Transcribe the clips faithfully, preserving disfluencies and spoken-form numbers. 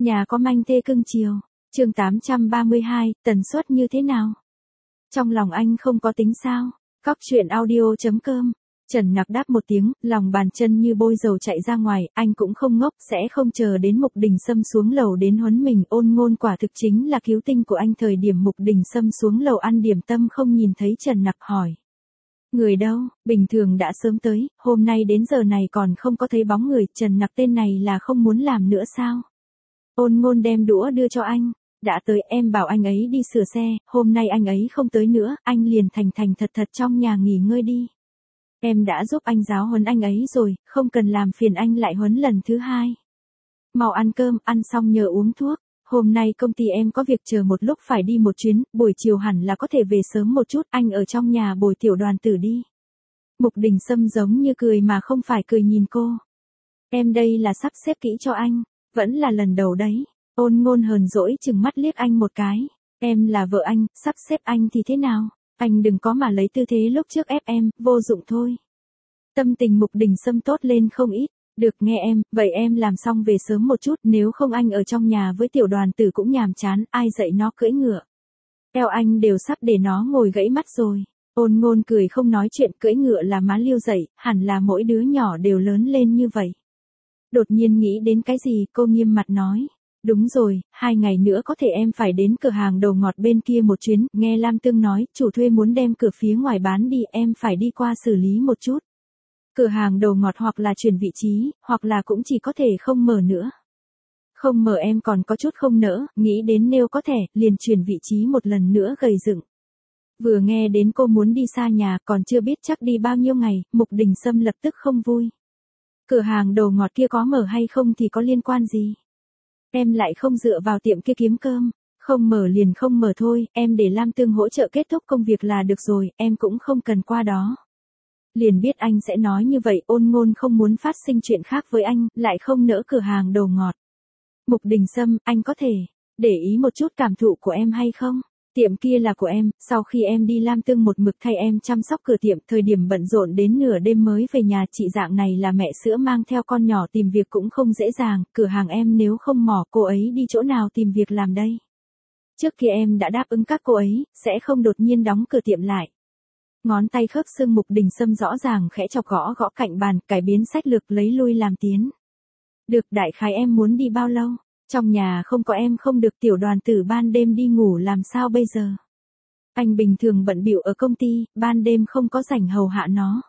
Nhà có manh thê cưng chiều. Chương tám trăm ba mươi hai, tần suất như thế nào? Trong lòng anh không có tính sao? Cóc truyện audio chấm com. Trần Nặc đáp một tiếng, lòng bàn chân như bôi dầu chạy ra ngoài, anh cũng không ngốc, sẽ không chờ đến Mục Đình Sâm xuống lầu đến huấn mình. Ôn Ngôn quả thực chính là cứu tinh của anh. Thời điểm Mục Đình Sâm xuống lầu ăn điểm tâm không nhìn thấy Trần Nặc hỏi. Người đâu? Bình thường đã sớm tới, hôm nay đến giờ này còn không có thấy bóng người. Trần Nặc tên này là không muốn làm nữa sao? Ôn Ngôn đem đũa đưa cho anh. Đã tới, em bảo anh ấy đi sửa xe, hôm nay anh ấy không tới nữa, anh liền thành thành thật thật trong nhà nghỉ ngơi đi. Em đã giúp anh giáo huấn anh ấy rồi, không cần làm phiền anh lại huấn lần thứ hai. Mau ăn cơm, ăn xong nhờ uống thuốc. Hôm nay công ty em có việc chờ một lúc phải đi một chuyến, buổi chiều hẳn là có thể về sớm một chút, anh ở trong nhà bồi tiểu đoàn tử đi. Mục Đình Sâm giống như cười mà không phải cười nhìn cô. Em đây là sắp xếp kỹ cho anh, vẫn là lần đầu đấy. Ôn Ngôn hờn dỗi chừng mắt liếc anh một cái. Em là vợ anh, sắp xếp anh thì thế nào? Anh đừng có mà lấy tư thế lúc trước ép em, vô dụng thôi. Tâm tình Mục Đình Sâm tốt lên không ít. Được nghe em, vậy em làm xong về sớm một chút, nếu không anh ở trong nhà với tiểu đoàn tử cũng nhàm chán, ai dạy nó cưỡi ngựa. Eo anh đều sắp để nó ngồi gãy mắt rồi. Ôn Ngôn cười không nói chuyện, cưỡi ngựa là má Liêu dạy, hẳn là mỗi đứa nhỏ đều lớn lên như vậy. Đột nhiên nghĩ đến cái gì, cô nghiêm mặt nói. Đúng rồi, hai ngày nữa có thể em phải đến cửa hàng đồ ngọt bên kia một chuyến, nghe Lam Tương nói, chủ thuê muốn đem cửa phía ngoài bán đi, em phải đi qua xử lý một chút. Cửa hàng đồ ngọt hoặc là chuyển vị trí, hoặc là cũng chỉ có thể không mở nữa. Không mở em còn có chút không nỡ, nghĩ đến nếu có thể, liền chuyển vị trí một lần nữa gầy dựng. Vừa nghe đến cô muốn đi xa nhà, còn chưa biết chắc đi bao nhiêu ngày, Mục Đình Sâm lập tức không vui. Cửa hàng đồ ngọt kia có mở hay không thì có liên quan gì? Em lại không dựa vào tiệm kia kiếm cơm, không mở liền không mở thôi, em để Lam Tương hỗ trợ kết thúc công việc là được rồi, em cũng không cần qua đó. Liền biết anh sẽ nói như vậy, Ôn Ngôn không muốn phát sinh chuyện khác với anh, lại không nỡ cửa hàng đồ ngọt. Mục Đình Sâm, anh có thể để ý một chút cảm thụ của em hay không? Tiệm kia là của em, sau khi em đi Lam Tương một mực thay em chăm sóc cửa tiệm, thời điểm bận rộn đến nửa đêm mới về nhà, chị dạng này là mẹ sữa mang theo con nhỏ tìm việc cũng không dễ dàng, cửa hàng em nếu không mỏ cô ấy đi chỗ nào tìm việc làm đây? Trước kia em đã đáp ứng các cô ấy, sẽ không đột nhiên đóng cửa tiệm lại. Ngón tay khớp xương Mục Đình Sâm rõ ràng khẽ chọc gõ gõ cạnh bàn, cải biến sách lược lấy lui làm tiến. Được, đại khái em muốn đi bao lâu? Trong nhà không có em không được, tiểu đoàn tử ban đêm đi ngủ làm sao bây giờ? Anh bình thường bận bịu ở công ty, ban đêm không có rảnh hầu hạ nó.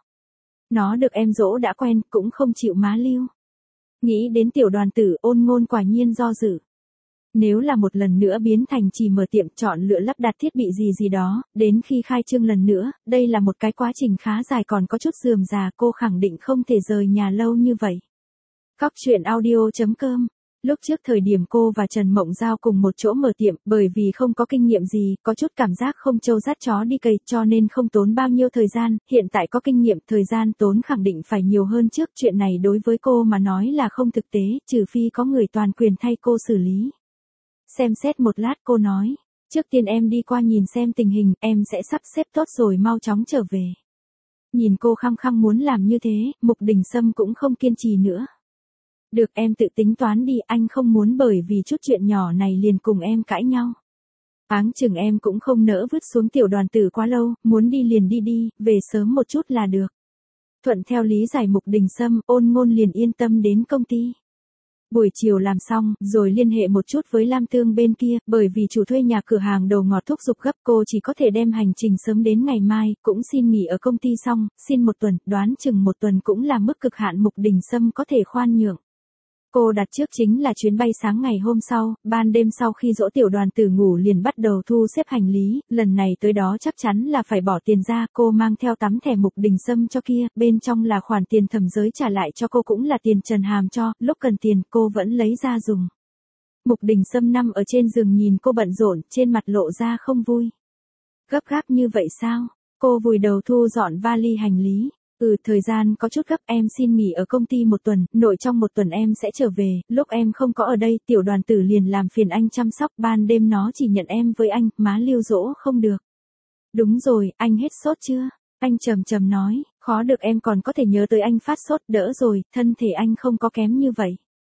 Nó được em dỗ đã quen, cũng không chịu má Liêu. Nghĩ đến tiểu đoàn tử, Ôn Ngôn quả nhiên do dự. Nếu là một lần nữa biến thành chỉ mở tiệm, chọn lựa lắp đặt thiết bị gì gì đó, đến khi khai trương lần nữa, đây là một cái quá trình khá dài còn có chút rườm rà, cô khẳng định không thể rời nhà lâu như vậy. Cóc truyện audio chấm com. Lúc trước thời điểm cô và Trần Mộng Giao cùng một chỗ mở tiệm, bởi vì không có kinh nghiệm gì, có chút cảm giác không trâu dắt chó đi cày, cho nên không tốn bao nhiêu thời gian, hiện tại có kinh nghiệm, thời gian tốn khẳng định phải nhiều hơn trước, chuyện này đối với cô mà nói là không thực tế, trừ phi có người toàn quyền thay cô xử lý. Xem xét một lát cô nói, trước tiên em đi qua nhìn xem tình hình, em sẽ sắp xếp tốt rồi mau chóng trở về. Nhìn cô khăng khăng muốn làm như thế, Mục Đình Sâm cũng không kiên trì nữa. Được, em tự tính toán đi, anh không muốn bởi vì chút chuyện nhỏ này liền cùng em cãi nhau. Áng chừng em cũng không nỡ vứt xuống tiểu đoàn tử quá lâu, muốn đi liền đi đi, về sớm một chút là được. Thuận theo lý giải Mục Đình Sâm, Ôn Ngôn liền yên tâm đến công ty. Buổi chiều làm xong, rồi liên hệ một chút với Lam Tương bên kia, bởi vì chủ thuê nhà cửa hàng đồ ngọt thúc giục gấp, cô chỉ có thể đem hành trình sớm đến ngày mai, cũng xin nghỉ ở công ty xong, xin một tuần, đoán chừng một tuần cũng là mức cực hạn Mục Đình Sâm có thể khoan nhượng. Cô đặt trước chính là chuyến bay sáng ngày hôm sau, ban đêm sau khi dỗ tiểu đoàn tử ngủ liền bắt đầu thu xếp hành lý, lần này tới đó chắc chắn là phải bỏ tiền ra, cô mang theo tấm thẻ Mục Đình Sâm cho kia, bên trong là khoản tiền thẩm giới trả lại cho cô cũng là tiền Trần Hàm cho, lúc cần tiền cô vẫn lấy ra dùng. Mục Đình Sâm nằm ở trên giường nhìn cô bận rộn, trên mặt lộ ra không vui. Gấp gáp như vậy sao? Cô vùi đầu thu dọn vali hành lý. Ừ, thời gian có chút gấp, em xin nghỉ ở công ty một tuần, nội trong một tuần em sẽ trở về, lúc em không có ở đây, tiểu đoàn tử liền làm phiền anh chăm sóc, ban đêm nó chỉ nhận em với anh, má Liêu dỗ không được. Đúng rồi, anh hết sốt chưa? Anh trầm trầm nói, khó được em còn có thể nhớ tới anh phát sốt, đỡ rồi, thân thể anh không có kém như vậy.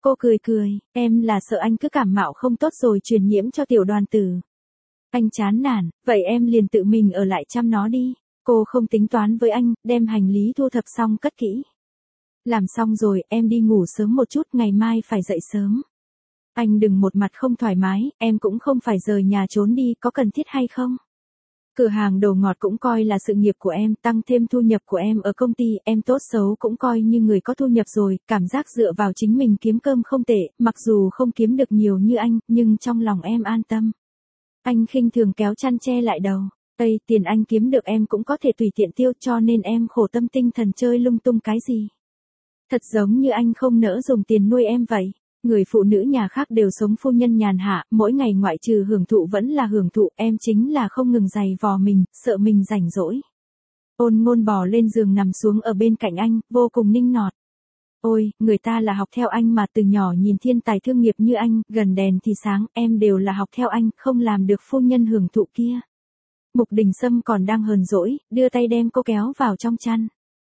Cô cười cười, em là sợ anh cứ cảm mạo không tốt rồi truyền nhiễm cho tiểu đoàn tử. Anh chán nản, vậy em liền tự mình ở lại chăm nó đi. Cô không tính toán với anh, đem hành lý thu thập xong cất kỹ. Làm xong rồi, em đi ngủ sớm một chút, ngày mai phải dậy sớm. Anh đừng một mặt không thoải mái, em cũng không phải rời nhà trốn đi, có cần thiết hay không? Cửa hàng đồ ngọt cũng coi là sự nghiệp của em, tăng thêm thu nhập của em ở công ty, em tốt xấu cũng coi như người có thu nhập rồi, cảm giác dựa vào chính mình kiếm cơm không tệ, mặc dù không kiếm được nhiều như anh, nhưng trong lòng em an tâm. Anh khinh thường kéo chăn che lại đầu. Ây, tiền anh kiếm được em cũng có thể tùy tiện tiêu, cho nên em khổ tâm tinh thần chơi lung tung cái gì. Thật giống như anh không nỡ dùng tiền nuôi em vậy. Người phụ nữ nhà khác đều sống phu nhân nhàn hạ, mỗi ngày ngoại trừ hưởng thụ vẫn là hưởng thụ, em chính là không ngừng giày vò mình, sợ mình rảnh rỗi. Ôn Ngôn bò lên giường nằm xuống ở bên cạnh anh, vô cùng ninh nọt. Ôi, người ta là học theo anh mà, từ nhỏ nhìn thiên tài thương nghiệp như anh, gần đèn thì sáng, em đều là học theo anh, không làm được phu nhân hưởng thụ kia. Mục Đình Sâm còn đang hờn dỗi, đưa tay đem cô kéo vào trong chăn.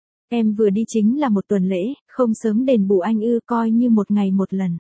Em vừa đi chính là một tuần lễ, không sớm đền bù anh ư, coi như một ngày một lần.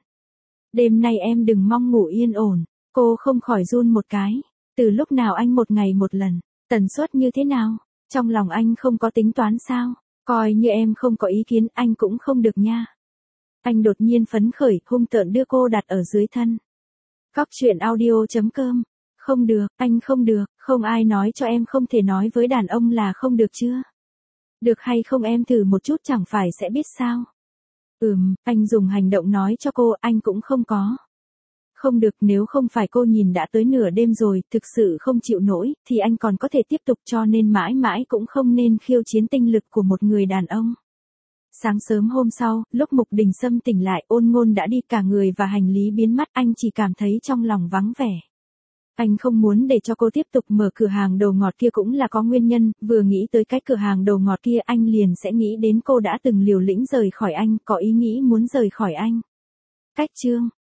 Đêm nay em đừng mong ngủ yên ổn. Cô không khỏi run một cái. Từ lúc nào anh một ngày một lần? Tần suất như thế nào? Trong lòng anh không có tính toán sao? Coi như em không có ý kiến, anh cũng không được nha. Anh đột nhiên phấn khởi, hung tợn đưa cô đặt ở dưới thân. Cóc truyện audio chấm com. Không được, anh không được, không ai nói cho em không thể nói với đàn ông là không được chưa? Được hay không em thử một chút chẳng phải sẽ biết sao? Ừm, anh dùng hành động nói cho cô, anh cũng không có. Không được, nếu không phải cô nhìn đã tới nửa đêm rồi, thực sự không chịu nổi, thì anh còn có thể tiếp tục, cho nên mãi mãi cũng không nên khiêu chiến tinh lực của một người đàn ông. Sáng sớm hôm sau, lúc Mục Đình Sâm tỉnh lại, Ôn Ngôn đã đi, cả người và hành lý biến mất, anh chỉ cảm thấy trong lòng vắng vẻ. Anh không muốn để cho cô tiếp tục mở cửa hàng đồ ngọt kia cũng là có nguyên nhân, vừa nghĩ tới cái cửa hàng đồ ngọt kia anh liền sẽ nghĩ đến cô đã từng liều lĩnh rời khỏi anh, có ý nghĩ muốn rời khỏi anh. Cách chương